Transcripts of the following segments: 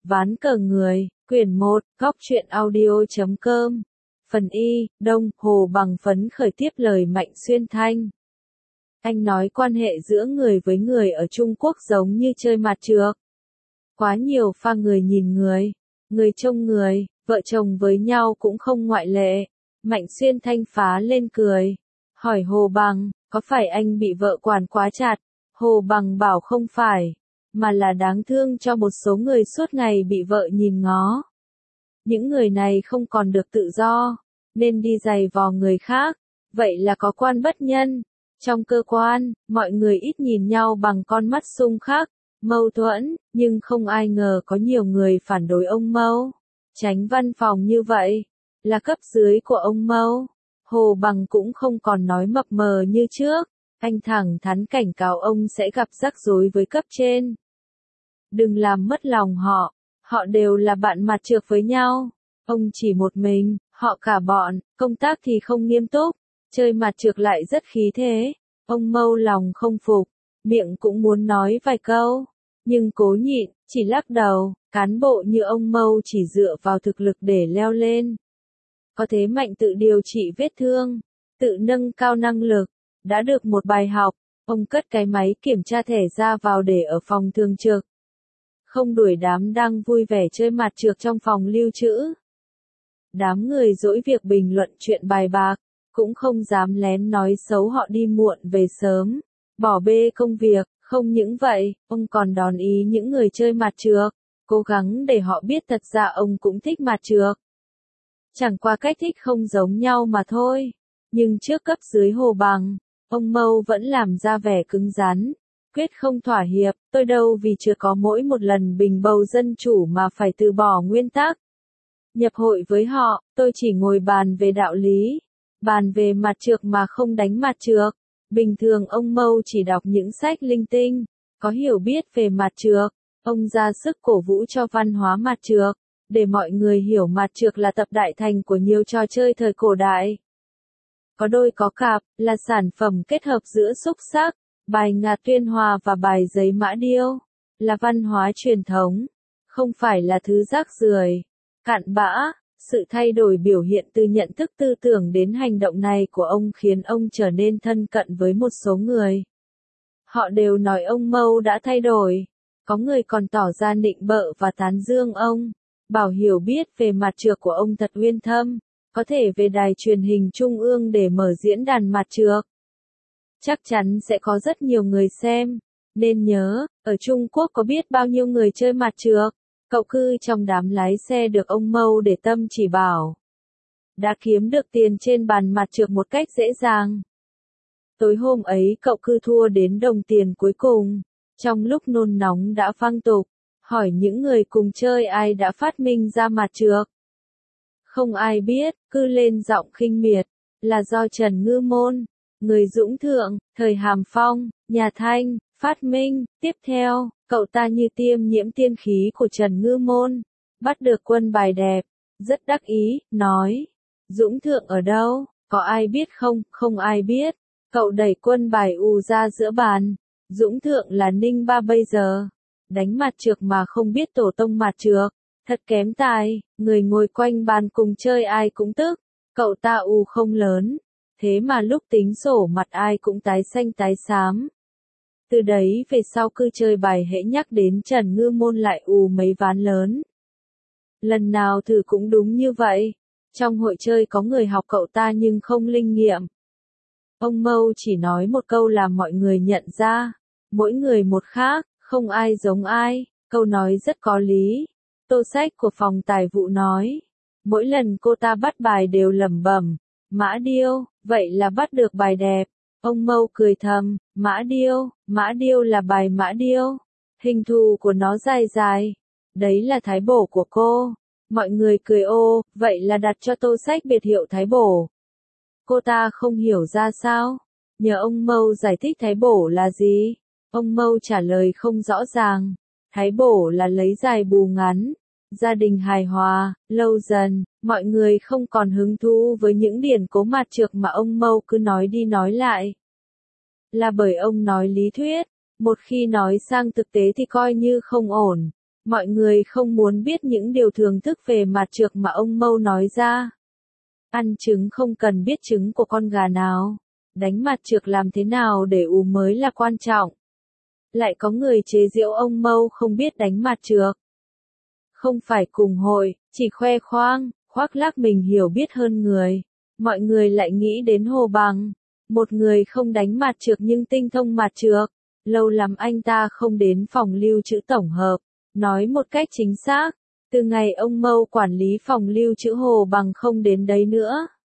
Ván cờ người, quyển 1, góc truyện audio.com. Phần Y, Đông, Hồ Bằng phấn khởi tiếp lời Mạnh Xuyên Thanh. Anh nói quan hệ giữa người với người ở Trung Quốc giống như chơi mặt trược. Quá nhiều pha người nhìn người, người trông người, vợ chồng với nhau cũng không ngoại lệ. Mạnh Xuyên Thanh phá lên cười. Hỏi Hồ Bằng, có phải anh bị vợ quản quá chặt? Hồ Bằng bảo không phải, mà là đáng thương cho một số người suốt ngày bị vợ nhìn ngó. Những người này không còn được tự do, nên đi giày vò người khác, vậy là có quan bất nhân. Trong cơ quan, mọi người ít nhìn nhau bằng con mắt xung khắc, mâu thuẫn, nhưng không ai ngờ có nhiều người phản đối ông Mâu. Chánh văn phòng như vậy, là cấp dưới của ông Mâu. Hồ Bằng cũng không còn nói mập mờ như trước, anh thẳng thắn cảnh cáo ông sẽ gặp rắc rối với cấp trên. Đừng làm mất lòng họ đều là bạn mặt trược với nhau. Ông chỉ một mình, họ cả bọn, công tác thì không nghiêm túc, chơi mặt trược lại rất khí thế. Ông Mâu lòng không phục, miệng cũng muốn nói vài câu, nhưng cố nhịn, chỉ lắc đầu. Cán bộ như ông Mâu chỉ dựa vào thực lực để leo lên. Có thế mạnh tự điều trị vết thương, tự nâng cao năng lực, đã được một bài học. Ông cất cái máy kiểm tra thẻ ra vào để ở phòng thường trực, không đuổi đám đang vui vẻ chơi mặt trược trong phòng lưu trữ. Đám người dỗi việc bình luận chuyện bài bạc, cũng không dám lén nói xấu họ đi muộn về sớm, bỏ bê công việc. Không những vậy, ông còn đón ý những người chơi mặt trược, cố gắng để họ biết thật ra ông cũng thích mặt trược. Chẳng qua cách thích không giống nhau mà thôi. Nhưng trước cấp dưới Hồ Bằng, ông Mâu vẫn làm ra vẻ cứng rắn, quyết không thỏa hiệp. Tôi đâu vì chưa có mỗi một lần bình bầu dân chủ mà phải từ bỏ nguyên tắc. Nhập hội với họ, tôi chỉ ngồi bàn về đạo lý, bàn về mặt trược mà không đánh mặt trược. Bình thường ông Mâu chỉ đọc những sách linh tinh, có hiểu biết về mặt trược. Ông ra sức cổ vũ cho văn hóa mặt trược, để mọi người hiểu mặt trược là tập đại thành của nhiều trò chơi thời cổ đại. Có đôi có cặp, là sản phẩm kết hợp giữa xúc xắc, bài ngà tuyên hòa và bài giấy mã điêu, là văn hóa truyền thống, không phải là thứ rác rưởi, cặn bã. Sự thay đổi biểu hiện từ nhận thức tư tưởng đến hành động này của ông khiến ông trở nên thân cận với một số người. Họ đều nói ông Mâu đã thay đổi. Có người còn tỏ ra nịnh bợ và tán dương ông, bảo hiểu biết về mặt trược của ông thật uyên thâm, có thể về đài truyền hình trung ương để mở diễn đàn mặt trược. Chắc chắn sẽ có rất nhiều người xem, nên nhớ, ở Trung Quốc có biết bao nhiêu người chơi mặt trược. Cậu Cư trong đám lái xe được ông Mâu để tâm chỉ bảo, đã kiếm được tiền trên bàn mặt trược một cách dễ dàng. Tối hôm ấy cậu Cư thua đến đồng tiền cuối cùng, trong lúc nôn nóng đã văng tục, hỏi những người cùng chơi ai đã phát minh ra mặt trược. Không ai biết. Cư lên giọng khinh miệt, là do Trần Ngư Môn, người Dũng Thượng, thời Hàm Phong, nhà Thanh, phát minh. Tiếp theo, cậu ta như tiêm nhiễm tiên khí của Trần Ngư Môn, bắt được quân bài đẹp, rất đắc ý, nói, Dũng Thượng ở đâu, có ai biết không? Không ai biết. Cậu đẩy quân bài ù ra giữa bàn, Dũng Thượng là Ninh Ba bây giờ, đánh mặt trược mà không biết tổ tông mặt trược, thật kém tài. Người ngồi quanh bàn cùng chơi ai cũng tức, cậu ta ù không lớn, thế mà lúc tính sổ mặt ai cũng tái xanh tái xám. Từ đấy về sau cứ chơi bài hễ nhắc đến Trần Ngư Môn lại ù mấy ván lớn. Lần nào thử cũng đúng như vậy. Trong hội chơi có người học cậu ta nhưng không linh nghiệm. Ông Mâu chỉ nói một câu làm mọi người nhận ra, mỗi người một khác, không ai giống ai. Câu nói rất có lý. Tô Sách của phòng tài vụ nói, mỗi lần cô ta bắt bài đều lẩm bẩm, mã điêu, vậy là bắt được bài đẹp. Ông Mâu cười thầm, mã điêu là bài mã điêu, hình thù của nó dài dài, đấy là thái bổ của cô. Mọi người cười ô, vậy là đặt cho Tô Sách biệt hiệu thái bổ. Cô ta không hiểu ra sao, nhờ ông Mâu giải thích thái bổ là gì. Ông Mâu trả lời không rõ ràng, thái bổ là lấy dài bù ngắn, gia đình hài hòa. Lâu dần, mọi người không còn hứng thú với những điển cố mặt trược mà ông Mâu cứ nói đi nói lại. Là bởi ông nói lý thuyết, một khi nói sang thực tế thì coi như không ổn. Mọi người không muốn biết những điều thưởng thức về mặt trược mà ông Mâu nói ra. Ăn trứng không cần biết trứng của con gà nào. Đánh mặt trược làm thế nào để ù mới là quan trọng. Lại có người chế giễu ông Mâu không biết đánh mặt trược. Không phải cùng hội, chỉ khoe khoang, khoác lác mình hiểu biết hơn người. Mọi người lại nghĩ đến Hồ Bằng. Một người không đánh mặt trược nhưng tinh thông mặt trược. Lâu lắm anh ta không đến phòng lưu trữ tổng hợp. Nói một cách chính xác, từ ngày ông Mâu quản lý phòng lưu trữ Hồ Bằng không đến đấy nữa.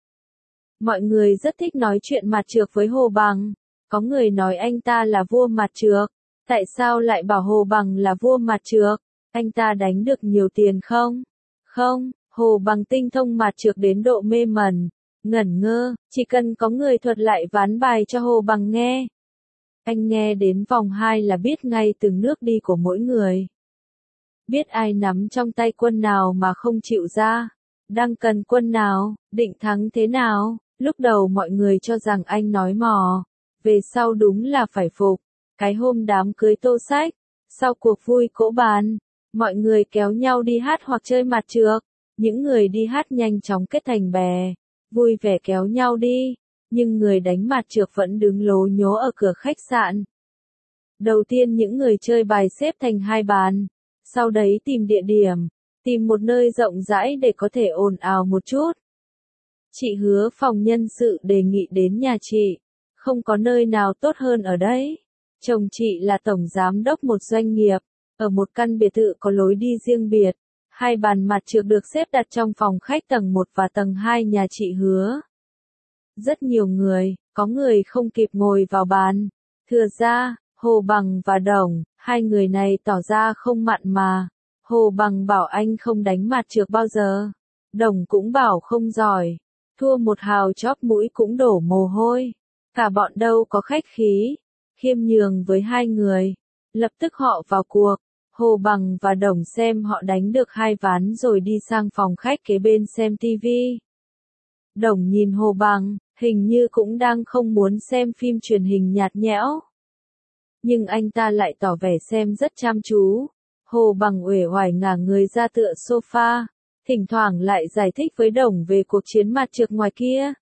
Mọi người rất thích nói chuyện mặt trược với Hồ Bằng. Có người nói anh ta là vua mặt trược. Tại sao lại bảo Hồ Bằng là vua mặt trược? Anh ta đánh được nhiều tiền không? Không, Hồ Bằng tinh thông mặt trược đến độ mê mẩn, ngẩn ngơ, chỉ cần có người thuật lại ván bài cho Hồ Bằng nghe. Anh nghe đến vòng 2 là biết ngay từng nước đi của mỗi người. Biết ai nắm trong tay quân nào mà không chịu ra. Đang cần quân nào, định thắng thế nào. Lúc đầu mọi người cho rằng anh nói mò. Về sau đúng là phải phục. Cái hôm đám cưới Tô Sách, sau cuộc vui cỗ bàn, mọi người kéo nhau đi hát hoặc chơi mặt trược. Những người đi hát nhanh chóng kết thành bè, vui vẻ kéo nhau đi. Nhưng người đánh mặt trược vẫn đứng lố nhố ở cửa khách sạn. Đầu tiên những người chơi bài xếp thành hai bàn. Sau đấy tìm địa điểm, tìm một nơi rộng rãi để có thể ồn ào một chút. Chị Hứa phòng nhân sự đề nghị đến nhà chị. Không có nơi nào tốt hơn ở đây. Chồng chị là tổng giám đốc một doanh nghiệp, ở một căn biệt thự có lối đi riêng biệt. Hai bàn mặt trược được xếp đặt trong phòng khách tầng 1 và tầng 2 nhà chị Hứa. Rất nhiều người, có người không kịp ngồi vào bàn. Thừa ra, Hồ Bằng và Đồng, hai người này tỏ ra không mặn mà. Hồ Bằng bảo anh không đánh mặt trược bao giờ. Đồng cũng bảo không giỏi. Thua một hào chóp mũi cũng đổ mồ hôi. Cả bọn đâu có khách khí. Khiêm nhường với hai người. Lập tức họ vào cuộc. Hồ Bằng và Đồng xem họ đánh được hai ván rồi đi sang phòng khách kế bên xem tivi. Đồng nhìn Hồ Bằng, hình như cũng đang không muốn xem phim truyền hình nhạt nhẽo. Nhưng anh ta lại tỏ vẻ xem rất chăm chú. Hồ Bằng uể oải ngả người ra tựa sofa, thỉnh thoảng lại giải thích với Đồng về cuộc chiến mặt trược ngoài kia.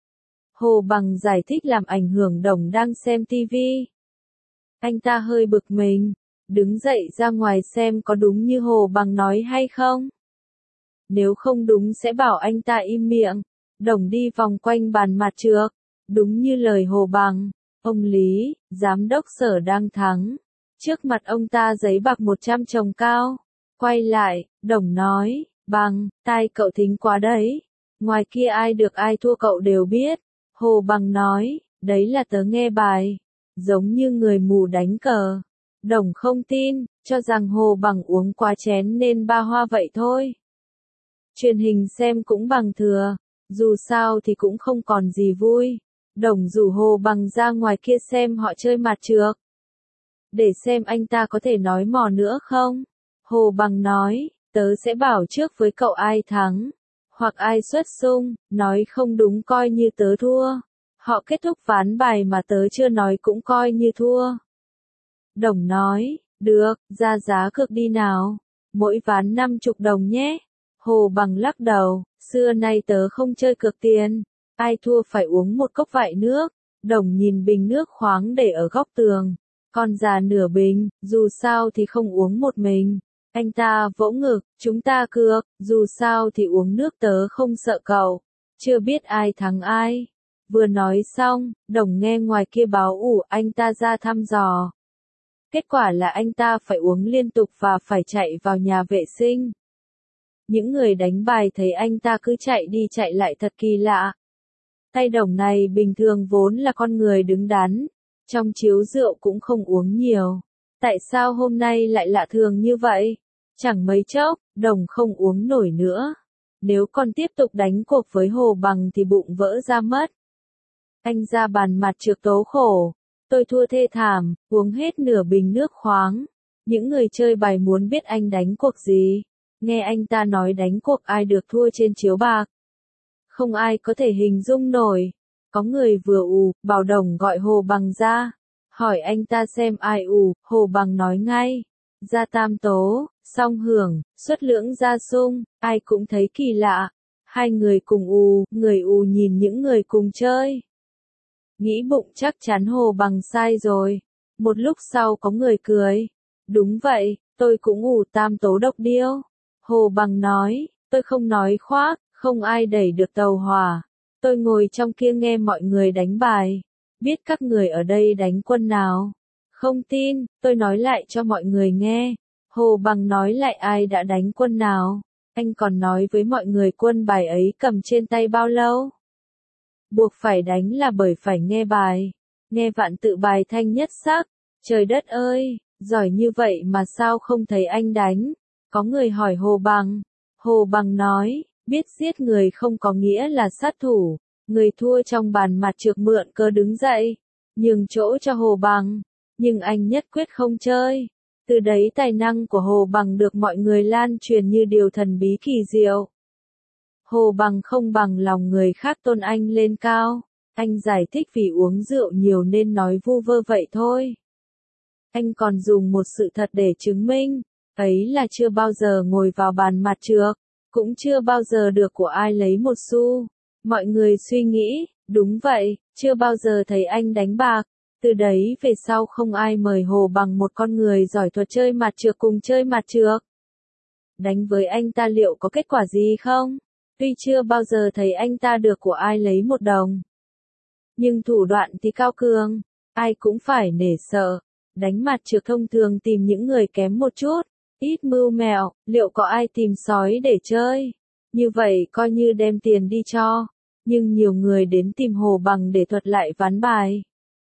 Hồ Bằng giải thích làm ảnh hưởng Đồng đang xem tivi. Anh ta hơi bực mình, đứng dậy ra ngoài xem có đúng như Hồ Bằng nói hay không. Nếu không đúng sẽ bảo anh ta im miệng. Đồng đi vòng quanh bàn mặt trược. Đúng như lời Hồ Bằng, ông Lý, giám đốc Sở đang thắng. Trước mặt ông ta giấy bạc 100 chồng cao. Quay lại, Đồng nói, Bằng, tai cậu thính quá đấy. Ngoài kia ai được ai thua cậu đều biết. Hồ Bằng nói, đấy là tớ nghe bài. Giống như người mù đánh cờ. Đồng không tin, cho rằng Hồ Bằng uống quá chén nên ba hoa vậy thôi. Truyền hình xem cũng bằng thừa. Dù sao thì cũng không còn gì vui. Đồng rủ Hồ Bằng ra ngoài kia xem họ chơi mặt trược. Để xem anh ta có thể nói mò nữa không? Hồ Bằng nói, tớ sẽ bảo trước với cậu ai thắng. Hoặc ai xuất xung, nói không đúng coi như tớ thua. Họ kết thúc ván bài mà tớ chưa nói cũng coi như thua. Đồng nói, được, ra giá cược đi nào. Mỗi ván 50 đồng nhé. Hồ Bằng lắc đầu, xưa nay tớ không chơi cược tiền. Ai thua phải uống một cốc vại nước. Đồng nhìn bình nước khoáng để ở góc tường. Còn già nửa bình, dù sao thì không uống một mình. Anh ta vỗ ngực, chúng ta cược, dù sao thì uống nước tớ không sợ cậu. Chưa biết ai thắng ai. Vừa nói xong, Đồng nghe ngoài kia báo ủ anh ta ra thăm dò. Kết quả là anh ta phải uống liên tục và phải chạy vào nhà vệ sinh. Những người đánh bài thấy anh ta cứ chạy đi chạy lại thật kỳ lạ. Tay Đồng này bình thường vốn là con người đứng đắn. Trong chiếu rượu cũng không uống nhiều. Tại sao hôm nay lại lạ thường như vậy? Chẳng mấy chốc, Đồng không uống nổi nữa. Nếu còn tiếp tục đánh cuộc với Hồ Bằng thì bụng vỡ ra mất. Anh ra bàn mặt trược tố khổ. Tôi thua thê thảm, uống hết nửa bình nước khoáng. Những người chơi bài muốn biết anh đánh cuộc gì. Nghe anh ta nói đánh cuộc ai được thua trên chiếu bạc. Không ai có thể hình dung nổi. Có người vừa bảo Đồng gọi Hồ Bằng ra. Hỏi anh ta xem ai Hồ Bằng nói ngay. Ra tam tố, Song hưởng, xuất lưỡng gia sung, ai cũng thấy kỳ lạ. Hai người cùng người nhìn những người cùng chơi. Nghĩ bụng chắc chắn Hồ Bằng sai rồi. Một lúc sau có người cười. Đúng vậy, tôi cũng tam tố độc điêu. Hồ Bằng nói, tôi không nói khoác, không ai đẩy được tàu hỏa. Tôi ngồi trong kia nghe mọi người đánh bài. Biết các người ở đây đánh quân nào. Không tin, tôi nói lại cho mọi người nghe. Hồ Bằng nói lại ai đã đánh quân nào. Anh còn nói với mọi người quân bài ấy cầm trên tay bao lâu. Buộc phải đánh là bởi phải nghe bài. Nghe vạn tự bài thanh nhất sắc. Trời đất ơi, giỏi như vậy mà sao không thấy anh đánh. Có người hỏi Hồ Bằng. Hồ Bằng nói, biết giết người không có nghĩa là sát thủ. Người thua trong bàn mặt trược mượn cơ đứng dậy. Nhường chỗ cho Hồ Bằng. Nhưng anh nhất quyết không chơi. Từ đấy tài năng của Hồ Bằng được mọi người lan truyền như điều thần bí kỳ diệu. Hồ Bằng không bằng lòng người khác tôn anh lên cao. Anh giải thích vì uống rượu nhiều nên nói vu vơ vậy thôi. Anh còn dùng một sự thật để chứng minh. Ấy là chưa bao giờ ngồi vào bàn mặt trược. Cũng chưa bao giờ được của ai lấy một xu. Mọi người suy nghĩ, đúng vậy, chưa bao giờ thấy anh đánh bạc. Từ đấy về sau không ai mời Hồ Bằng một con người giỏi thuật chơi mặt trược cùng chơi mặt trược. Đánh với anh ta liệu có kết quả gì không? Tuy chưa bao giờ thấy anh ta được của ai lấy một đồng. Nhưng thủ đoạn thì cao cường, ai cũng phải nể sợ. Đánh mặt trược thông thường tìm những người kém một chút, ít mưu mẹo, liệu có ai tìm sói để chơi? Như vậy coi như đem tiền đi cho. Nhưng nhiều người đến tìm Hồ Bằng để thuật lại ván bài.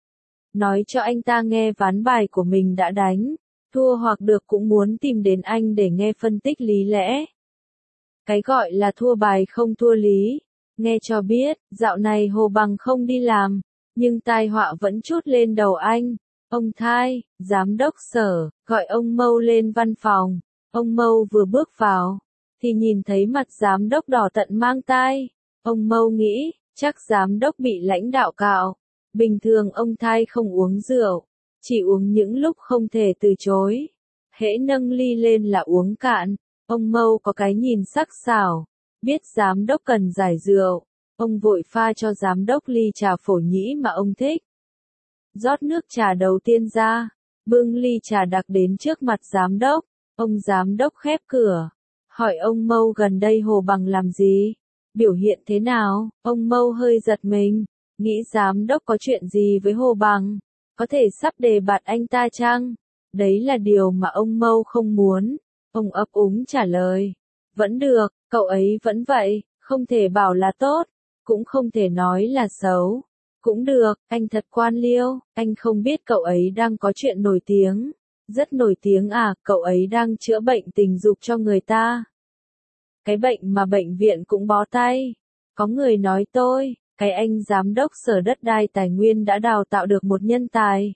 Nói cho anh ta nghe ván bài của mình đã đánh, thua hoặc được cũng muốn tìm đến anh để nghe phân tích lý lẽ. Cái gọi là thua bài không thua lý. Nghe cho biết, dạo này Hồ Bằng không đi làm, nhưng tai họa vẫn trút lên đầu anh. Ông Thai, giám đốc sở, gọi ông Mâu lên văn phòng. Ông Mâu vừa bước vào, thì nhìn thấy mặt giám đốc đỏ tận mang tai. Ông Mâu nghĩ, chắc giám đốc bị lãnh đạo cạo. Bình thường ông Thai không uống rượu, chỉ uống những lúc không thể từ chối. Hễ nâng ly lên là uống cạn. Ông Mâu có cái nhìn sắc sảo, biết giám đốc cần giải rượu. Ông vội pha cho giám đốc ly trà phổ nhĩ mà ông thích. Rót nước trà đầu tiên ra, bưng ly trà đặc đến trước mặt giám đốc. Ông giám đốc khép cửa, hỏi ông Mâu gần đây Hồ Bằng làm gì? Biểu hiện thế nào? Ông Mâu hơi giật mình, nghĩ giám đốc có chuyện gì với Hồ Bằng? Có thể sắp đề bạt anh ta chăng? Đấy là điều mà ông Mâu không muốn. Ông ấp úng trả lời. Vẫn được, cậu ấy vẫn vậy, không thể bảo là tốt, cũng không thể nói là xấu. Cũng được, anh thật quan liêu, anh không biết cậu ấy đang có chuyện nổi tiếng. Rất nổi tiếng à, cậu ấy đang chữa bệnh tình dục cho người ta. Cái bệnh mà bệnh viện cũng bó tay. Có người nói tôi, cái anh giám đốc sở đất đai tài nguyên đã đào tạo được một nhân tài.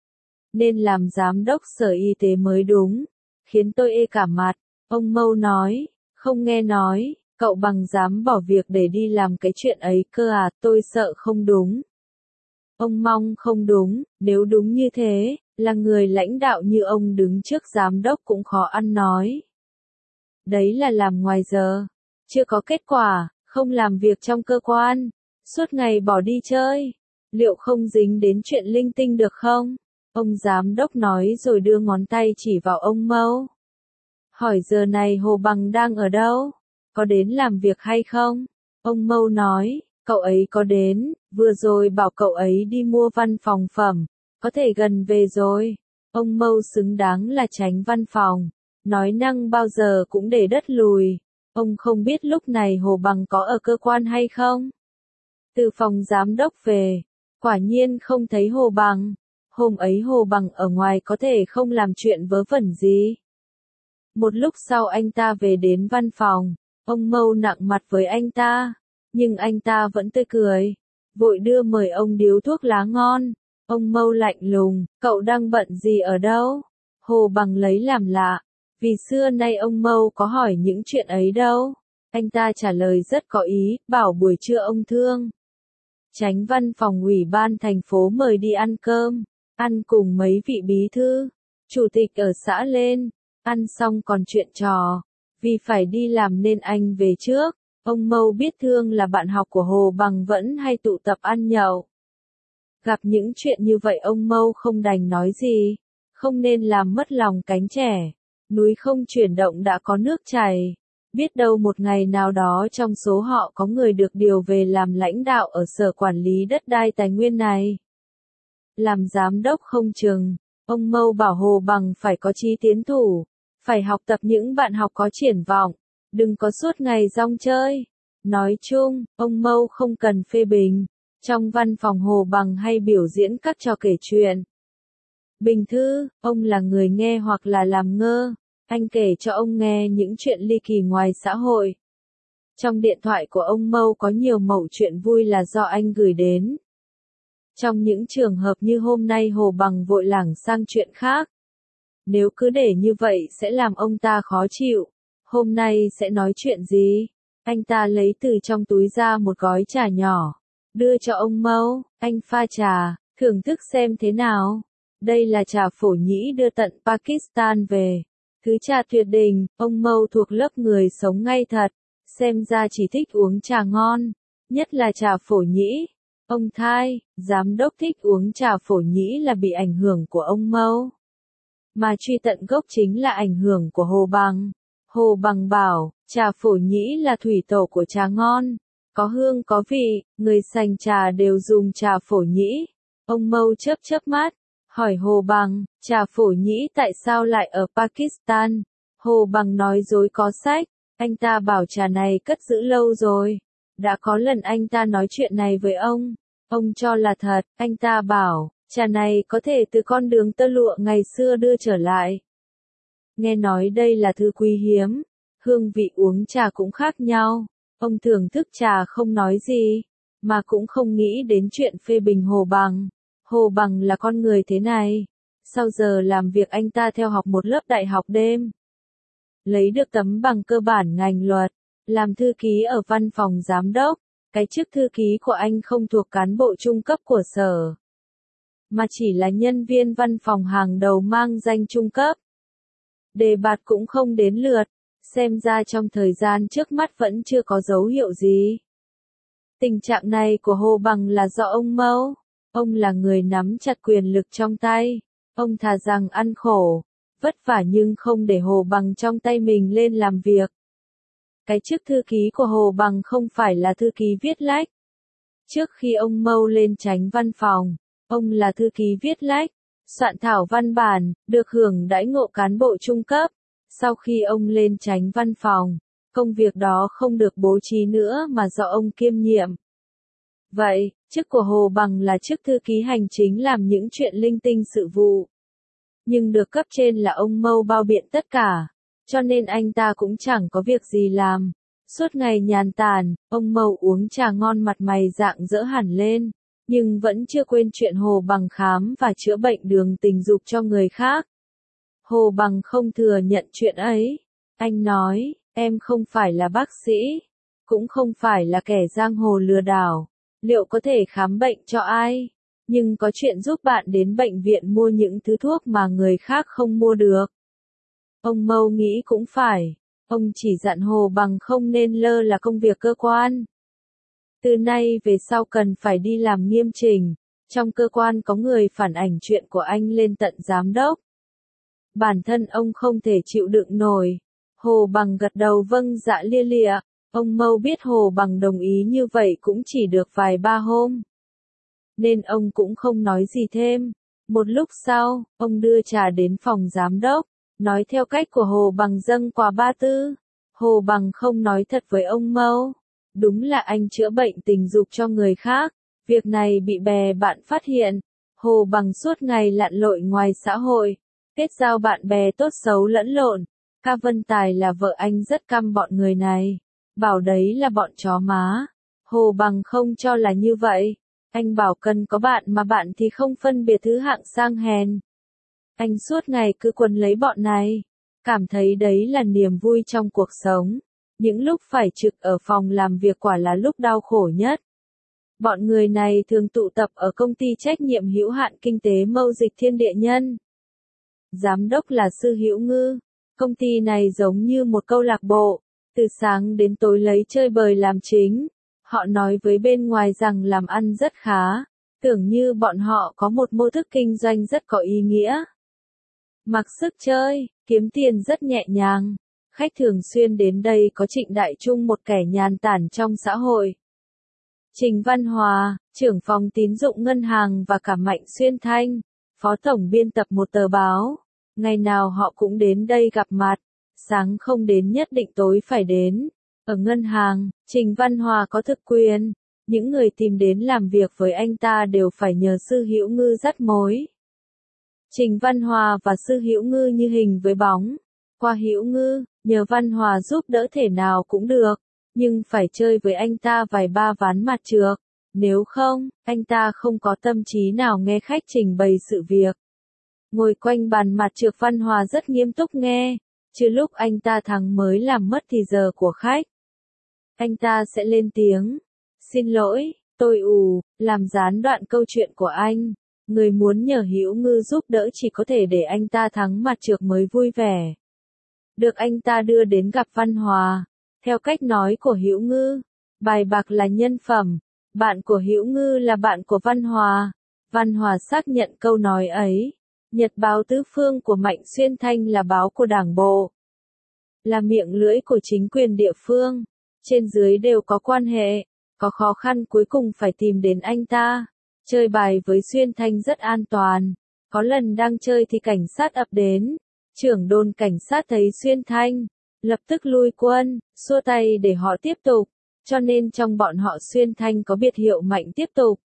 Nên làm giám đốc sở y tế mới đúng. Khiến tôi ê cả mặt. Ông Mâu nói, không nghe nói, cậu Bằng dám bỏ việc để đi làm cái chuyện ấy cơ à, tôi sợ không đúng. Ông mong không đúng, nếu đúng như thế, là người lãnh đạo như ông đứng trước giám đốc cũng khó ăn nói. Đấy là làm ngoài giờ, chưa có kết quả, không làm việc trong cơ quan, suốt ngày bỏ đi chơi, liệu không dính đến chuyện linh tinh được không? Ông giám đốc nói rồi đưa ngón tay chỉ vào ông Mâu. Hỏi giờ này Hồ Bằng đang ở đâu? Có đến làm việc hay không? Ông Mâu nói, cậu ấy có đến, vừa rồi bảo cậu ấy đi mua văn phòng phẩm, có thể gần về rồi. Ông Mâu xứng đáng là chánh văn phòng, nói năng bao giờ cũng để đất lùi. Ông không biết lúc này Hồ Bằng có ở cơ quan hay không? Từ phòng giám đốc về, quả nhiên không thấy Hồ Bằng. Hôm ấy Hồ Bằng ở ngoài có thể không làm chuyện vớ vẩn gì. Một lúc sau anh ta về đến văn phòng, ông Mâu nặng mặt với anh ta, nhưng anh ta vẫn tươi cười, vội đưa mời ông điếu thuốc lá ngon. Ông Mâu lạnh lùng, cậu đang bận gì ở đâu? Hồ Bằng lấy làm lạ, vì xưa nay ông Mâu có hỏi những chuyện ấy đâu. Anh ta trả lời rất có ý, bảo buổi trưa ông Thương, chánh văn phòng ủy ban thành phố mời đi ăn cơm, ăn cùng mấy vị bí thư, chủ tịch ở xã lên. ăn xong còn chuyện trò. Vì phải đi làm nên anh về trước. Ông Mâu biết Thương là bạn học của Hồ Bằng vẫn hay tụ tập ăn nhậu. Gặp những chuyện như vậy ông Mâu không đành nói gì. Không nên làm mất lòng cánh trẻ. Núi không chuyển động đã có nước chảy. Biết đâu một ngày nào đó trong số họ có người được điều về làm lãnh đạo ở sở quản lý đất đai tài nguyên này. Làm giám đốc không chừng, ông Mâu bảo Hồ Bằng phải có chí tiến thủ, phải học tập những bạn học có triển vọng, đừng có suốt ngày rong chơi. Nói chung, ông Mâu không cần phê bình. Trong văn phòng Hồ Bằng hay biểu diễn các trò kể chuyện. Bình thư, ông là người nghe hoặc là làm ngơ. Anh kể cho ông nghe những chuyện ly kỳ ngoài xã hội. Trong điện thoại của ông Mâu có nhiều mẩu chuyện vui là do anh gửi đến. Trong những trường hợp như hôm nay Hồ Bằng vội lảng sang chuyện khác. Nếu cứ để như vậy sẽ làm ông ta khó chịu. Hôm nay sẽ nói chuyện gì? Anh ta lấy từ trong túi ra một gói trà nhỏ. Đưa cho ông Mâu, anh pha trà, thưởng thức xem thế nào. Đây là trà phổ nhĩ đưa tận Pakistan về. Thứ trà tuyệt đình, ông Mâu thuộc lớp người sống ngay thật. Xem ra chỉ thích uống trà ngon. Nhất là trà phổ nhĩ. Ông Thai, giám đốc thích uống trà phổ nhĩ là bị ảnh hưởng của ông Mâu. Mà truy tận gốc chính là ảnh hưởng của Hồ Bằng. Hồ Bằng bảo, trà phổ nhĩ là thủy tổ của trà ngon. Có hương có vị, người sành trà đều dùng trà phổ nhĩ. Ông Mâu chớp mắt, hỏi Hồ Bằng, trà phổ nhĩ tại sao lại ở Pakistan? Hồ Bằng nói dối có sách, anh ta bảo trà này cất giữ lâu rồi. Đã có lần anh ta nói chuyện này với ông cho là thật, anh ta bảo, trà này có thể từ con đường tơ lụa ngày xưa đưa trở lại. Nghe nói đây là thứ quý hiếm, hương vị uống trà cũng khác nhau. Ông thưởng thức trà không nói gì, mà cũng không nghĩ đến chuyện phê bình Hồ Bằng. Hồ Bằng là con người thế này. Sau giờ làm việc anh ta theo học một lớp đại học đêm. Lấy được tấm bằng cơ bản ngành luật, làm thư ký ở văn phòng giám đốc. Cái chức thư ký của anh không thuộc cán bộ trung cấp của sở, mà chỉ là nhân viên văn phòng hàng đầu mang danh trung cấp. Đề bạt cũng không đến lượt. Xem ra trong thời gian trước mắt vẫn chưa có dấu hiệu gì. Tình trạng này của Hồ Bằng là do ông Mâu. Ông là người nắm chặt quyền lực trong tay. Ông thà rằng ăn khổ, vất vả nhưng không để Hồ Bằng trong tay mình lên làm việc. Cái chức thư ký của Hồ Bằng không phải là thư ký viết lách. Trước khi ông Mâu lên chánh văn phòng, ông là thư ký viết lách, soạn thảo văn bản, được hưởng đãi ngộ cán bộ trung cấp. Sau khi ông lên chánh văn phòng, công việc đó không được bố trí nữa mà do ông kiêm nhiệm. Vậy, chức của Hồ Bằng là chức thư ký hành chính làm những chuyện linh tinh sự vụ. Nhưng được cấp trên là ông Mâu bao biện tất cả, cho nên anh ta cũng chẳng có việc gì làm. Suốt ngày nhàn tản, ông Mâu uống trà ngon mặt mày rạng rỡ hẳn lên, nhưng vẫn chưa quên chuyện Hồ Bằng khám và chữa bệnh đường tình dục cho người khác. Hồ Bằng không thừa nhận chuyện ấy. Anh nói, em không phải là bác sĩ, cũng không phải là kẻ giang hồ lừa đảo. Liệu có thể khám bệnh cho ai? Nhưng có chuyện giúp bạn đến bệnh viện mua những thứ thuốc mà người khác không mua được. Ông Mâu nghĩ cũng phải. Ông chỉ dặn Hồ Bằng không nên lơ là công việc cơ quan. Từ nay về sau cần phải đi làm nghiêm chỉnh. Trong cơ quan có người phản ảnh chuyện của anh lên tận giám đốc. Bản thân ông không thể chịu đựng nổi. Hồ Bằng gật đầu vâng dạ lia lịa. Ông Mâu biết Hồ Bằng đồng ý như vậy cũng chỉ được vài ba hôm, nên ông cũng không nói gì thêm. Một lúc sau, ông đưa trà đến phòng giám đốc, nói theo cách của Hồ Bằng dâng quà ba tư. Hồ Bằng không nói thật với ông Mâu. Đúng là anh chữa bệnh tình dục cho người khác. Việc này bị bè bạn phát hiện. Hồ Bằng suốt ngày lặn lội ngoài xã hội, kết giao bạn bè tốt xấu lẫn lộn. Ca Vân Tài là vợ anh rất căm bọn người này, bảo đấy là bọn chó má. Hồ Bằng không cho là như vậy. Anh bảo cần có bạn mà bạn thì không phân biệt thứ hạng sang hèn. Anh suốt ngày cứ quấn lấy bọn này, cảm thấy đấy là niềm vui trong cuộc sống. Những lúc phải trực ở phòng làm việc quả là lúc đau khổ nhất. Bọn người này thường tụ tập ở công ty trách nhiệm hữu hạn kinh tế Mâu Dịch Thiên Địa Nhân. Giám đốc là Sư Hữu Ngư, Công ty này giống như một câu lạc bộ, từ sáng đến tối lấy chơi bời làm chính. Họ nói với bên ngoài rằng làm ăn rất khá, tưởng như bọn họ có một mô thức kinh doanh rất có ý nghĩa. Mặc sức chơi, kiếm tiền rất nhẹ nhàng. Khách thường xuyên đến đây có Trịnh Đại Trung, một kẻ nhàn tản trong xã hội. Trình Văn Hòa, trưởng phòng tín dụng ngân hàng, và cả Mạnh Xuyên Thanh, phó tổng biên tập một tờ báo. Ngày nào họ cũng đến đây gặp mặt, sáng không đến nhất định tối phải đến. Ở ngân hàng, Trình Văn Hòa có thực quyền, những người tìm đến làm việc với anh ta đều phải nhờ Sư Hữu Ngư dắt mối. Trình Văn Hòa và Sư Hữu Ngư như hình với bóng. Qua Hữu Ngư, nhờ Văn Hòa giúp đỡ thể nào cũng được, nhưng phải chơi với anh ta vài ba ván mặt trược. Nếu không, anh ta không có tâm trí nào nghe khách trình bày sự việc. Ngồi quanh bàn mặt trược, Văn Hòa rất nghiêm túc nghe, chứ lúc anh ta thắng mới làm mất thì giờ của khách. Anh ta sẽ lên tiếng. Xin lỗi, tôi làm gián đoạn câu chuyện của anh. Người muốn nhờ Hữu Ngư giúp đỡ chỉ có thể để anh ta thắng mặt trược mới vui vẻ. Được anh ta đưa đến gặp Văn Hòa. Theo cách nói của Hữu Ngư, bài bạc là nhân phẩm. Bạn của Hữu Ngư là bạn của Văn Hòa. Văn Hòa xác nhận câu nói ấy. Nhật báo Tứ Phương của Mạnh Xuyên Thanh là báo của Đảng bộ, là miệng lưỡi của chính quyền địa phương. Trên dưới đều có quan hệ, có khó khăn cuối cùng phải tìm đến anh ta. Chơi bài với Xuyên Thanh rất an toàn. Có lần đang chơi thì cảnh sát ập đến. Trưởng đồn cảnh sát thấy Xuyên Thanh, lập tức lui quân, xua tay để họ tiếp tục. Cho nên trong bọn họ Xuyên Thanh có biệt hiệu Mạnh tiếp tục.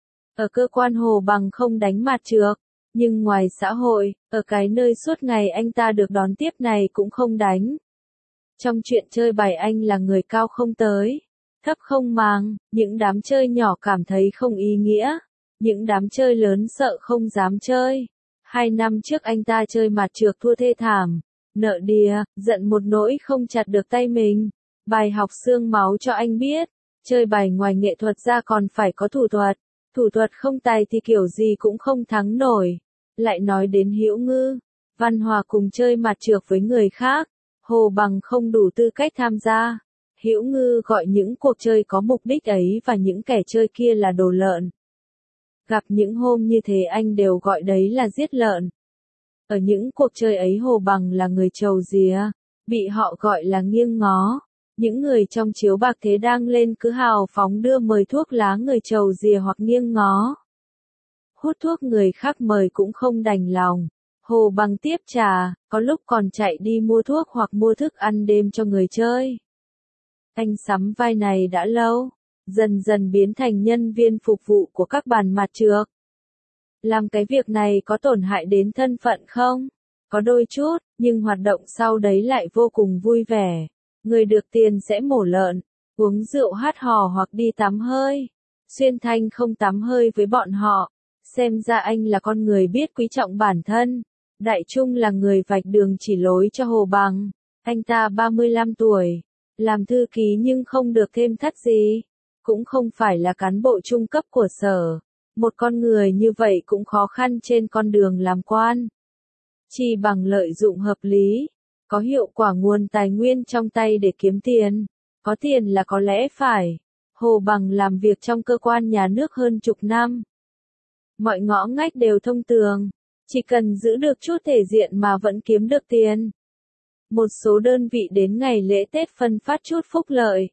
Ở cơ quan Hồ Bằng không đánh mặt trược, nhưng ngoài xã hội, ở cái nơi suốt ngày anh ta được đón tiếp này cũng không đánh. Trong chuyện chơi bài anh là người cao không tới, thấp không màng, những đám chơi nhỏ cảm thấy không ý nghĩa, những đám chơi lớn sợ không dám chơi. 2 năm trước anh ta chơi mặt trược thua thê thảm, nợ đìa, giận một nỗi không chặt được tay mình. Bài học xương máu cho anh biết, chơi bài ngoài nghệ thuật ra còn phải có thủ thuật không tài thì kiểu gì cũng không thắng nổi. Lại nói đến Hữu Ngư, Văn Hòa cùng chơi mặt trược với người khác, Hồ Bằng không đủ tư cách tham gia. Hữu Ngư gọi những cuộc chơi có mục đích ấy và những kẻ chơi kia là đồ lợn. Gặp những hôm như thế anh đều gọi đấy là giết lợn. Ở những cuộc chơi ấy Hồ Bằng là người trầu rìa, bị họ gọi là nghiêng ngó. Những người trong chiếu bạc thế đang lên cứ hào phóng đưa mời thuốc lá người trầu rìa hoặc nghiêng ngó. Hút thuốc người khác mời cũng không đành lòng. Hồ Bằng tiếp trà, có lúc còn chạy đi mua thuốc hoặc mua thức ăn đêm cho người chơi. Anh sắm vai này đã lâu, dần dần biến thành nhân viên phục vụ của các bàn mặt trược. Làm cái việc này có tổn hại đến thân phận không? Có đôi chút, nhưng hoạt động sau đấy lại vô cùng vui vẻ. Người được tiền sẽ mổ lợn, uống rượu hát hò hoặc đi tắm hơi. Xuyên Thanh không tắm hơi với bọn họ. Xem ra anh là con người biết quý trọng bản thân. Đại Trung là người vạch đường chỉ lối cho Hồ Bằng. Anh ta 35 tuổi, làm thư ký nhưng không được thêm thắt gì. Cũng không phải là cán bộ trung cấp của sở. Một con người như vậy cũng khó khăn trên con đường làm quan. Chỉ bằng lợi dụng hợp lý, có hiệu quả nguồn tài nguyên trong tay để kiếm tiền. Có tiền là có lẽ phải. Hồ Bằng làm việc trong cơ quan nhà nước hơn chục năm. Mọi ngõ ngách đều thông tường, chỉ cần giữ được chút thể diện mà vẫn kiếm được tiền. Một số đơn vị đến ngày lễ Tết phân phát chút phúc lợi.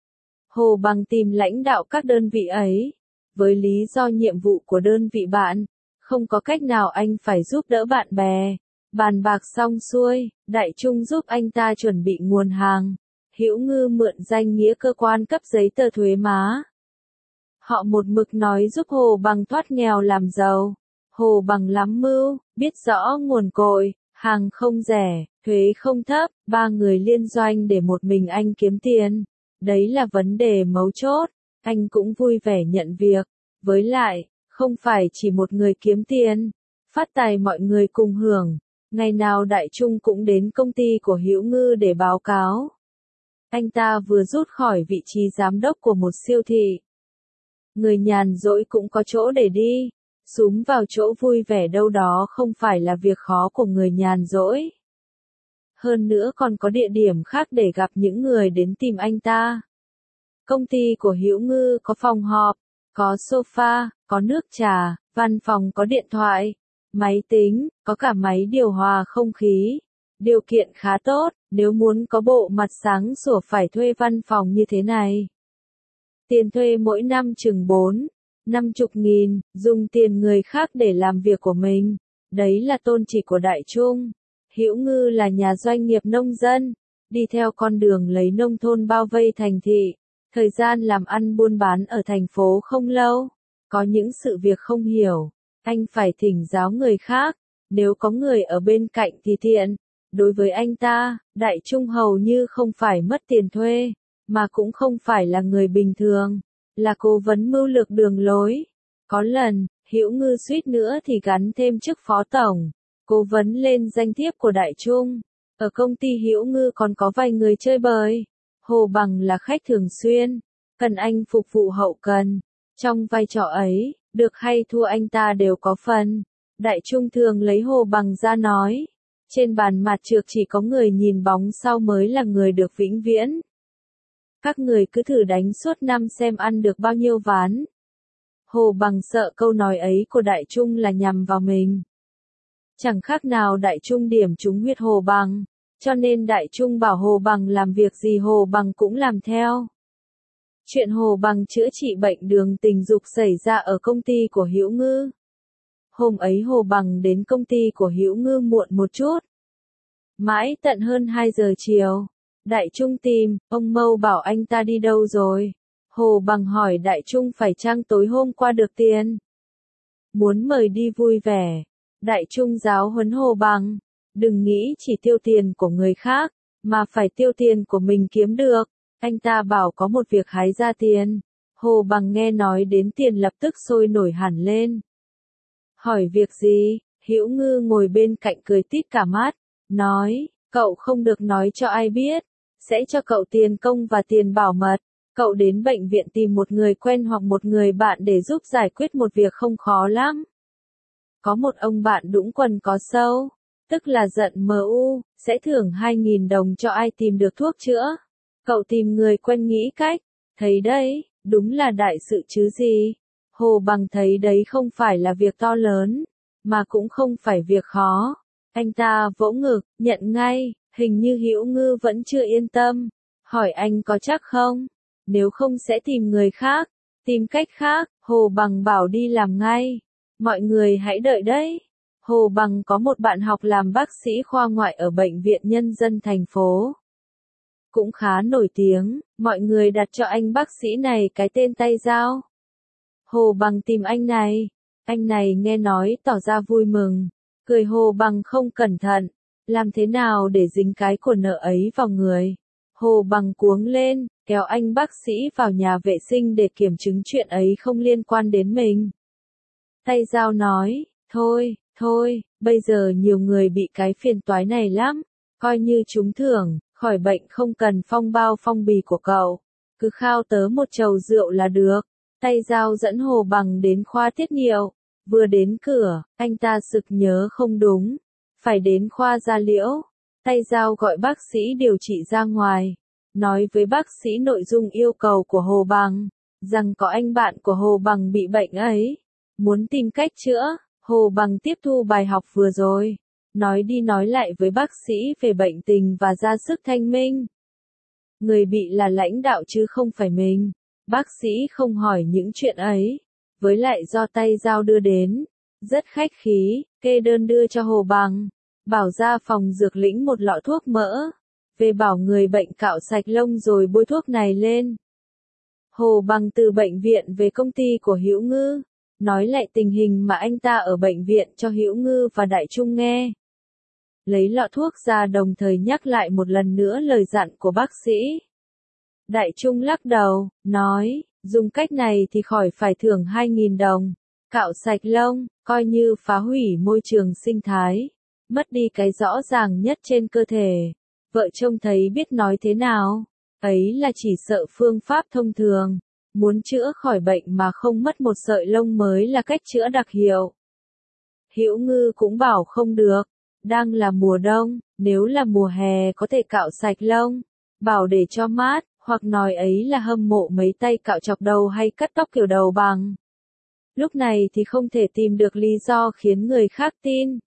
Hồ Bằng tìm lãnh đạo các đơn vị ấy, với lý do nhiệm vụ của đơn vị bạn, không có cách nào anh phải giúp đỡ bạn bè. Bàn bạc xong xuôi, Đại Trung giúp anh ta chuẩn bị nguồn hàng. Hữu Ngư mượn danh nghĩa cơ quan cấp giấy tờ thuế má. Họ một mực nói giúp Hồ Bằng thoát nghèo làm giàu. Hồ Bằng lắm mưu, biết rõ nguồn cội, hàng không rẻ, thuế không thấp, 3 người liên doanh để một mình anh kiếm tiền. Đấy là vấn đề mấu chốt, anh cũng vui vẻ nhận việc. Với lại, không phải chỉ một người kiếm tiền, phát tài mọi người cùng hưởng. Ngày nào Đại Trung cũng đến công ty của Hữu Ngư để báo cáo. Anh ta vừa rút khỏi vị trí giám đốc của một siêu thị. Người nhàn rỗi cũng có chỗ để đi, súm vào chỗ vui vẻ đâu đó không phải là việc khó của người nhàn rỗi. Hơn nữa còn có địa điểm khác để gặp những người đến tìm anh ta. Công ty của Hữu Ngư có phòng họp, có sofa, có nước trà, văn phòng có điện thoại, máy tính, có cả máy điều hòa không khí. Điều kiện khá tốt, nếu muốn có bộ mặt sáng sủa phải thuê văn phòng như thế này. Tiền thuê mỗi năm chừng 50.000, dùng tiền người khác để làm việc của mình. Đấy là tôn chỉ của Đại Trung. Hữu Ngư là nhà doanh nghiệp nông dân, đi theo con đường lấy nông thôn bao vây thành thị. Thời gian làm ăn buôn bán ở thành phố không lâu. Có những sự việc không hiểu, anh phải thỉnh giáo người khác. Nếu có người ở bên cạnh thì tiện. Đối với anh ta, Đại Trung hầu như không phải mất tiền thuê, mà cũng không phải là người bình thường, là cố vấn mưu lược đường lối. Có lần, Hữu Ngư suýt nữa thì gắn thêm chức phó tổng, cố vấn lên danh thiếp của Đại Trung. Ở công ty Hữu Ngư còn có vài người chơi bời. Hồ Bằng là khách thường xuyên, cần anh phục vụ hậu cần. Trong vai trò ấy, được hay thua anh ta đều có phần. Đại Trung thường lấy Hồ Bằng ra nói. Trên bàn mặt trược chỉ có người nhìn bóng sau mới là người được vĩnh viễn. Các người cứ thử đánh suốt năm xem ăn được bao nhiêu ván. Hồ Bằng sợ câu nói ấy của Đại Trung là nhằm vào mình. Chẳng khác nào Đại Trung điểm trúng huyết Hồ Bằng, cho nên Đại Trung bảo Hồ Bằng làm việc gì Hồ Bằng cũng làm theo. Chuyện Hồ Bằng chữa trị bệnh đường tình dục xảy ra ở công ty của Hữu Ngư. Hôm ấy Hồ Bằng đến công ty của Hữu Ngư muộn một chút. Mãi tận hơn 2 giờ chiều, Đại Trung tìm, ông Mâu bảo anh ta đi đâu rồi. Hồ Bằng hỏi Đại Trung phải chăng tối hôm qua được tiền. Muốn mời đi vui vẻ. Đại Trung giáo huấn Hồ Bằng, đừng nghĩ chỉ tiêu tiền của người khác, mà phải tiêu tiền của mình kiếm được. Anh ta bảo có một việc hái ra tiền. Hồ Bằng nghe nói đến tiền lập tức sôi nổi hẳn lên. Hỏi việc gì? Hữu Ngư ngồi bên cạnh cười tít cả mắt, nói, cậu không được nói cho ai biết, sẽ cho cậu tiền công và tiền bảo mật. Cậu đến bệnh viện tìm một người quen hoặc một người bạn để giúp giải quyết một việc không khó lắm. Có một ông bạn đũng quần có sâu, tức là giận MU, sẽ thưởng 2.000 đồng cho ai tìm được thuốc chữa. Cậu tìm người quen nghĩ cách, thấy đấy, đúng là đại sự chứ gì. Hồ Bằng thấy đấy không phải là việc to lớn, mà cũng không phải việc khó. Anh ta vỗ ngực, nhận ngay, hình như Hữu Ngư vẫn chưa yên tâm. Hỏi anh có chắc không? Nếu không sẽ tìm người khác, tìm cách khác. Hồ Bằng bảo đi làm ngay. Mọi người hãy đợi đấy. Hồ Bằng có một bạn học làm bác sĩ khoa ngoại ở Bệnh viện Nhân dân thành phố. Cũng khá nổi tiếng, mọi người đặt cho anh bác sĩ này cái tên tay dao. Hồ Bằng tìm anh này nghe nói tỏ ra vui mừng, cười Hồ Bằng không cẩn thận, làm thế nào để dính cái của nợ ấy vào người. Hồ Bằng cuống lên, kéo anh bác sĩ vào nhà vệ sinh để kiểm chứng chuyện ấy không liên quan đến mình. Tay dao nói, thôi, bây giờ nhiều người bị cái phiền toái này lắm, coi như trúng thưởng, khỏi bệnh không cần phong bao phong bì của cậu, cứ khao tớ một chầu rượu là được. Tay dao dẫn Hồ Bằng đến khoa tiết niệu, vừa đến cửa, anh ta sực nhớ không đúng, phải đến khoa da liễu. Tay dao gọi bác sĩ điều trị ra ngoài, nói với bác sĩ nội dung yêu cầu của Hồ Bằng, rằng có anh bạn của Hồ Bằng bị bệnh ấy, muốn tìm cách chữa. Hồ Bằng tiếp thu bài học vừa rồi, nói đi nói lại với bác sĩ về bệnh tình và ra sức thanh minh. Người bị là lãnh đạo chứ không phải mình. Bác sĩ không hỏi những chuyện ấy, với lại do tay dao đưa đến, rất khách khí, kê đơn đưa cho Hồ Bằng, bảo ra phòng dược lĩnh một lọ thuốc mỡ, về bảo người bệnh cạo sạch lông rồi bôi thuốc này lên. Hồ Bằng từ bệnh viện về công ty của Hữu Ngư, nói lại tình hình mà anh ta ở bệnh viện cho Hữu Ngư và Đại Trung nghe. Lấy lọ thuốc ra đồng thời nhắc lại một lần nữa lời dặn của bác sĩ. Đại Trung lắc đầu, nói, dùng cách này thì khỏi phải thưởng 2.000 đồng. Cạo sạch lông, coi như phá hủy môi trường sinh thái, mất đi cái rõ ràng nhất trên cơ thể. Vợ chồng thấy biết nói thế nào, ấy là chỉ sợ phương pháp thông thường. Muốn chữa khỏi bệnh mà không mất một sợi lông mới là cách chữa đặc hiệu. Hữu Ngư cũng bảo không được, Đang là mùa đông, nếu là mùa hè có thể cạo sạch lông, bảo để cho mát, hoặc nói ấy là hâm mộ mấy tay cạo chọc đầu hay cắt tóc kiểu đầu bằng. Lúc này thì không thể tìm được lý do khiến người khác tin.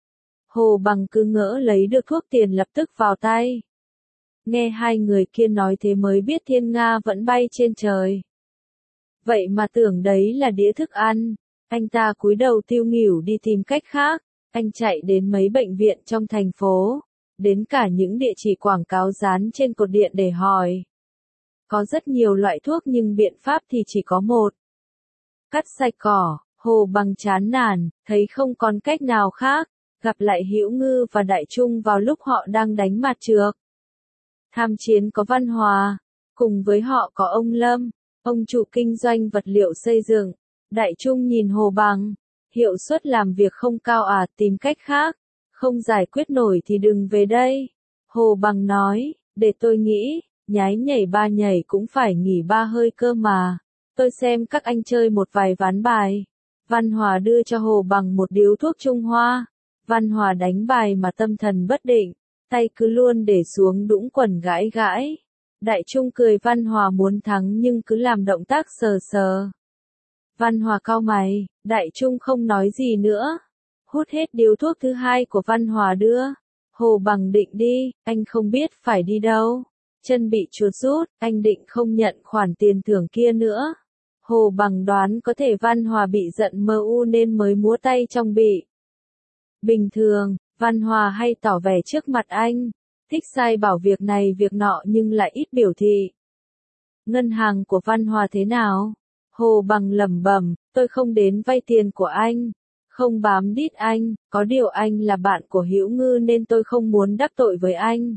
Hồ Bằng cứ ngỡ lấy được thuốc tiền lập tức vào tay. Nghe hai người kia nói thế mới biết thiên nga vẫn bay trên trời. Vậy mà tưởng đấy là đĩa thức ăn. Anh ta cúi đầu tiêu nghỉu đi tìm cách khác. Anh chạy đến mấy bệnh viện trong thành phố, đến cả những địa chỉ quảng cáo dán trên cột điện để hỏi. Có rất nhiều loại thuốc nhưng biện pháp thì chỉ có một. Cắt sạch cỏ. Hồ Bằng chán nản, thấy không còn cách nào khác, gặp lại Hữu Ngư và Đại Trung vào lúc họ đang đánh mặt trược. Tham chiến có Văn Hòa, cùng với họ có ông Lâm, ông chủ kinh doanh vật liệu xây dựng. Đại Trung nhìn Hồ Bằng, hiệu suất làm việc không cao à, tìm cách khác, không giải quyết nổi thì đừng về đây. Hồ Bằng nói, để tôi nghĩ, nhái nhảy ba nhảy cũng phải nghỉ ba hơi cơ mà. Tôi xem các anh chơi một vài ván bài. Văn Hòa đưa cho Hồ Bằng một điếu thuốc Trung Hoa. Văn Hòa đánh bài mà tâm thần bất định, tay cứ luôn để xuống đũng quần gãi gãi. Đại Trung cười Văn Hòa muốn thắng nhưng cứ làm động tác sờ sờ. Văn Hòa cau mày, Đại Trung không nói gì nữa. Hút hết điếu thuốc thứ hai của Văn Hòa đưa. Hồ Bằng định đi, anh không biết phải đi đâu. Chân bị chuột rút, anh định không nhận khoản tiền thưởng kia nữa. Hồ Bằng đoán có thể Văn Hòa bị giận MU nên mới múa tay trong bị. Bình thường, Văn Hòa hay tỏ vẻ trước mặt anh, thích sai bảo việc này việc nọ nhưng lại ít biểu thị. Ngân hàng của Văn Hòa thế nào? Hồ Bằng lẩm bẩm, tôi không đến vay tiền của anh, không bám đít anh, có điều anh là bạn của Hữu Ngư nên tôi không muốn đắc tội với anh.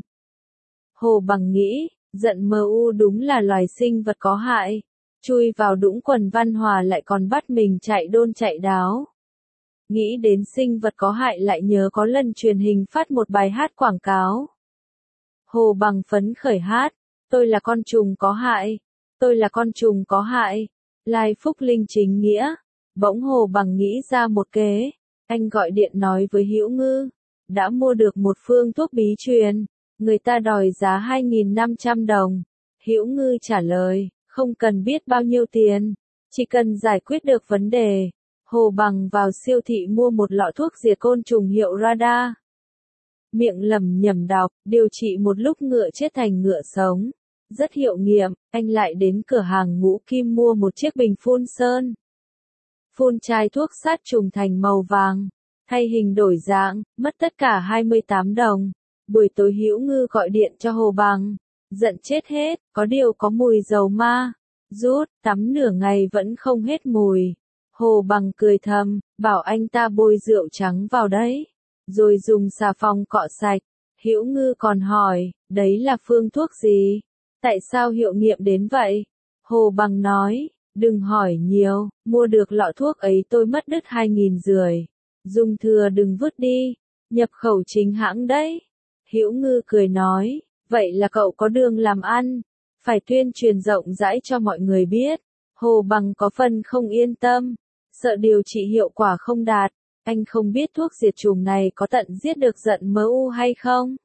Hồ Bằng nghĩ, giận MU đúng là loài sinh vật có hại, chui vào đũng quần Văn Hòa lại còn bắt mình chạy đôn chạy đáo. Nghĩ đến sinh vật có hại lại nhớ có lần truyền hình phát một bài hát quảng cáo. Hồ Bằng phấn khởi hát, tôi là con trùng có hại, tôi là con trùng có hại, Lai Phúc Linh chính nghĩa. Bỗng Hồ Bằng nghĩ ra một kế, anh gọi điện nói với Hữu Ngư, đã mua được một phương thuốc bí truyền, người ta đòi giá 2.500 đồng. Hữu Ngư trả lời, không cần biết bao nhiêu tiền, chỉ cần giải quyết được vấn đề. Hồ Bằng vào siêu thị mua một lọ thuốc diệt côn trùng hiệu Radar. Miệng lẩm nhẩm đọc, điều trị một lúc ngựa chết thành ngựa sống. Rất hiệu nghiệm, anh lại đến cửa hàng Ngũ Kim mua một chiếc bình phun sơn. Phun chai thuốc sát trùng thành màu vàng, thay hình đổi dạng, mất tất cả 28 đồng. Buổi tối Hữu Ngư gọi điện cho Hồ Bằng, giận chết hết, có điều có mùi dầu ma. Rút, tắm nửa ngày vẫn không hết mùi. Hồ Bằng cười thầm, bảo anh ta bôi rượu trắng vào đấy, rồi dùng xà phòng cọ sạch. Hữu Ngư còn hỏi, đấy là phương thuốc gì? Tại sao hiệu nghiệm đến vậy? Hồ Bằng nói, đừng hỏi nhiều, mua được lọ thuốc ấy tôi mất đứt 2.500. Dùng thừa đừng vứt đi, nhập khẩu chính hãng đấy. Hữu Ngư cười nói, vậy là cậu có đường làm ăn, phải tuyên truyền rộng rãi cho mọi người biết. Hồ Bằng có phần không yên tâm, sợ điều trị hiệu quả không đạt. Anh không biết thuốc diệt trùng này có tận giết được giận MU hay không?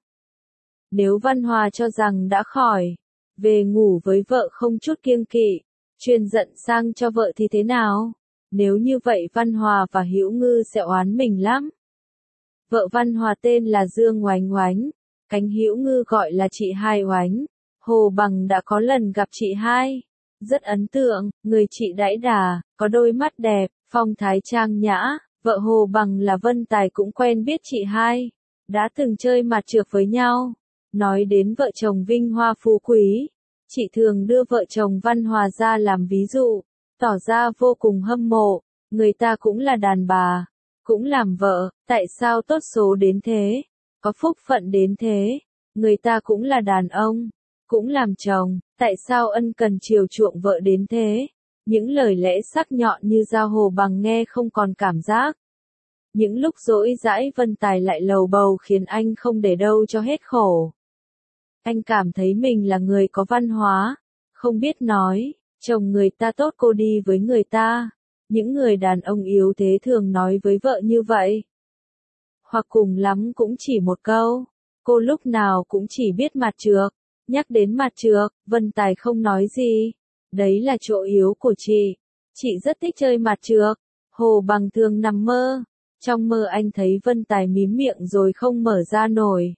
Nếu Văn Hòa cho rằng đã khỏi, về ngủ với vợ không chút kiêng kỵ, truyền giận sang cho vợ thì thế nào? Nếu như vậy Văn Hòa và Hữu Ngư sẽ oán mình lắm. Vợ Văn Hòa tên là Dương Oánh Oánh, cánh Hữu Ngư gọi là chị Hai Oánh. Hồ Bằng đã có lần gặp chị Hai, rất ấn tượng, người chị đãy đà, có đôi mắt đẹp, phong thái trang nhã. Vợ Hồ Bằng là Vân Tài cũng quen biết chị Hai, đã từng chơi mặt trược với nhau. Nói đến vợ chồng vinh hoa phú quý, chị thường đưa vợ chồng Văn Hòa ra làm ví dụ, tỏ ra vô cùng hâm mộ. Người ta cũng là đàn bà, cũng làm vợ, tại sao tốt số đến thế, có phúc phận đến thế. Người ta cũng là đàn ông, cũng làm chồng, tại sao ân cần chiều chuộng vợ đến thế. Những lời lẽ sắc nhọn như dao. Hồ Bằng nghe không còn cảm giác. Những lúc dỗi dãi Vân Tài lại lầu bầu khiến anh không để đâu cho hết khổ. Anh cảm thấy mình là người có văn hóa, không biết nói, chồng người ta tốt cô đi với người ta. Những người đàn ông yếu thế thường nói với vợ như vậy. Hoặc cùng lắm cũng chỉ một câu. Cô lúc nào cũng chỉ biết mặt trược. Nhắc đến mặt trược, Vân Tài không nói gì. Đấy là chỗ yếu của chị. Chị rất thích chơi mặt trược. Hồ Bằng thường nằm mơ. Trong mơ anh thấy Vân Tài mím miệng rồi không mở ra nổi.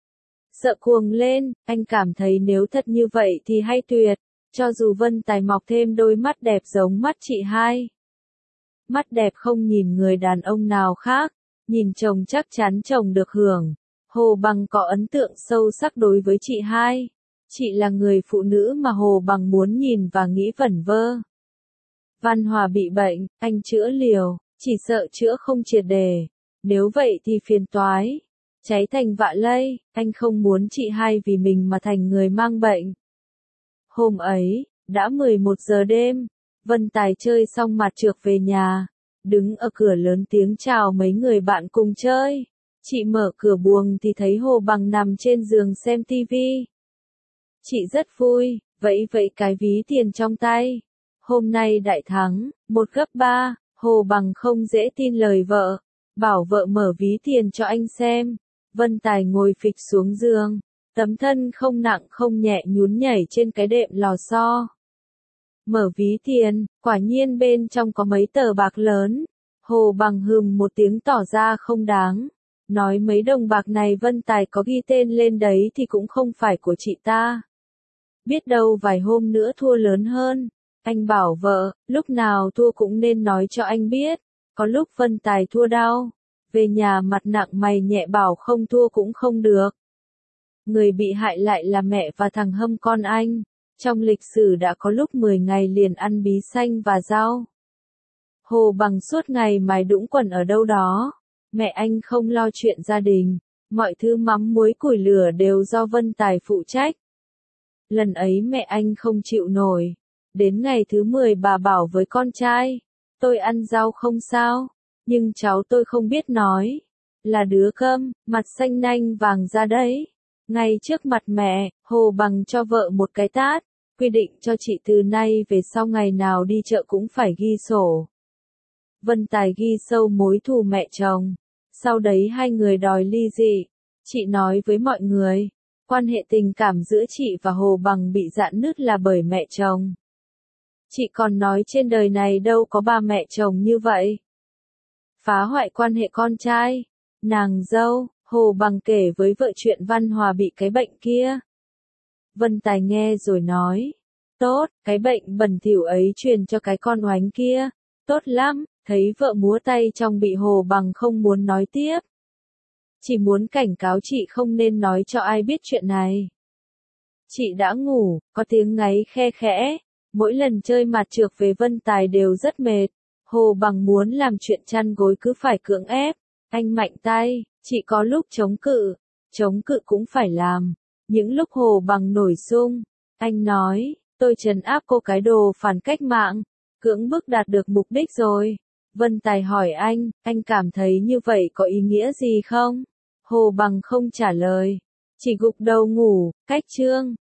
Sợ cuồng lên, anh cảm thấy nếu thật như vậy thì hay tuyệt. Cho dù Vân Tài mọc thêm đôi mắt đẹp giống mắt chị hai. Mắt đẹp không nhìn người đàn ông nào khác. Nhìn chồng chắc chắn chồng được hưởng. Hồ Bằng có ấn tượng sâu sắc đối với chị hai. Chị là người phụ nữ mà Hồ Bằng muốn nhìn và nghĩ vẩn vơ. Văn Hòa bị bệnh, anh chữa liều, chỉ sợ chữa không triệt đề. Nếu vậy thì phiền toái. Cháy thành vạ lây, anh không muốn chị hai vì mình mà thành người mang bệnh. Hôm ấy, đã 11 giờ đêm, Vân Tài chơi xong mặt trược về nhà. Đứng ở cửa lớn tiếng chào mấy người bạn cùng chơi. Chị mở cửa buồng thì thấy Hồ Bằng nằm trên giường xem tivi. Chị rất vui, vẫy vẫy cái ví tiền trong tay. Hôm nay đại thắng, 1/3, Hồ Bằng không dễ tin lời vợ. Bảo vợ mở ví tiền cho anh xem. Vân Tài ngồi phịch xuống giường. Tấm thân không nặng không nhẹ nhún nhảy trên cái đệm lò xo. Mở ví tiền, quả nhiên bên trong có mấy tờ bạc lớn. Hồ Bằng hừm một tiếng tỏ ra không đáng. Nói mấy đồng bạc này Vân Tài có ghi tên lên đấy thì cũng không phải của chị ta. Biết đâu vài hôm nữa thua lớn hơn. Anh bảo vợ, lúc nào thua cũng nên nói cho anh biết. Có lúc Vân Tài thua đau. Về nhà mặt nặng mày nhẹ bảo không thua cũng không được. Người bị hại lại là mẹ và thằng Hâm con anh. Trong lịch sử đã có lúc 10 ngày liền ăn bí xanh và rau. Hồ Bằng suốt ngày mài đũng quần ở đâu đó. Mẹ anh không lo chuyện gia đình. Mọi thứ mắm muối củi lửa đều do Vân Tài phụ trách. Lần ấy mẹ anh không chịu nổi. Đến ngày thứ 10 bà bảo với con trai. Tôi ăn rau không sao. Nhưng cháu tôi không biết nói. Là đứa câm, mặt xanh nanh vàng ra đấy. Ngay trước mặt mẹ, Hồ Bằng cho vợ một cái tát. Quy định cho chị từ nay về sau ngày nào đi chợ cũng phải ghi sổ. Vân Tài ghi sâu mối thù mẹ chồng. Sau đấy hai người đòi ly dị. Chị nói với mọi người. Quan hệ tình cảm giữa chị và Hồ Bằng bị rạn nứt là bởi mẹ chồng. Chị còn nói trên đời này đâu có ba mẹ chồng như vậy. Phá hoại quan hệ con trai. Nàng dâu, Hồ Bằng kể với vợ chuyện Văn Hòa bị cái bệnh kia. Vân Tài nghe rồi nói. Tốt, cái bệnh bẩn thỉu ấy truyền cho cái con oánh kia. Tốt lắm, thấy vợ múa tay trong bị Hồ Bằng không muốn nói tiếp. Chỉ muốn cảnh cáo chị không nên nói cho ai biết chuyện này. Chị đã ngủ, có tiếng ngáy khe khẽ. Mỗi lần chơi mặt trược về Vân Tài đều rất mệt. Hồ Bằng muốn làm chuyện chăn gối cứ phải cưỡng ép. Anh mạnh tay, chị có lúc chống cự cũng phải làm. Những lúc Hồ Bằng nổi sung, anh nói, tôi trấn áp cô cái đồ phản cách mạng, cưỡng bức đạt được mục đích rồi. Vân Tài hỏi anh cảm thấy như vậy có ý nghĩa gì không? Hồ Bằng không trả lời, chỉ gục đầu ngủ, cách chương.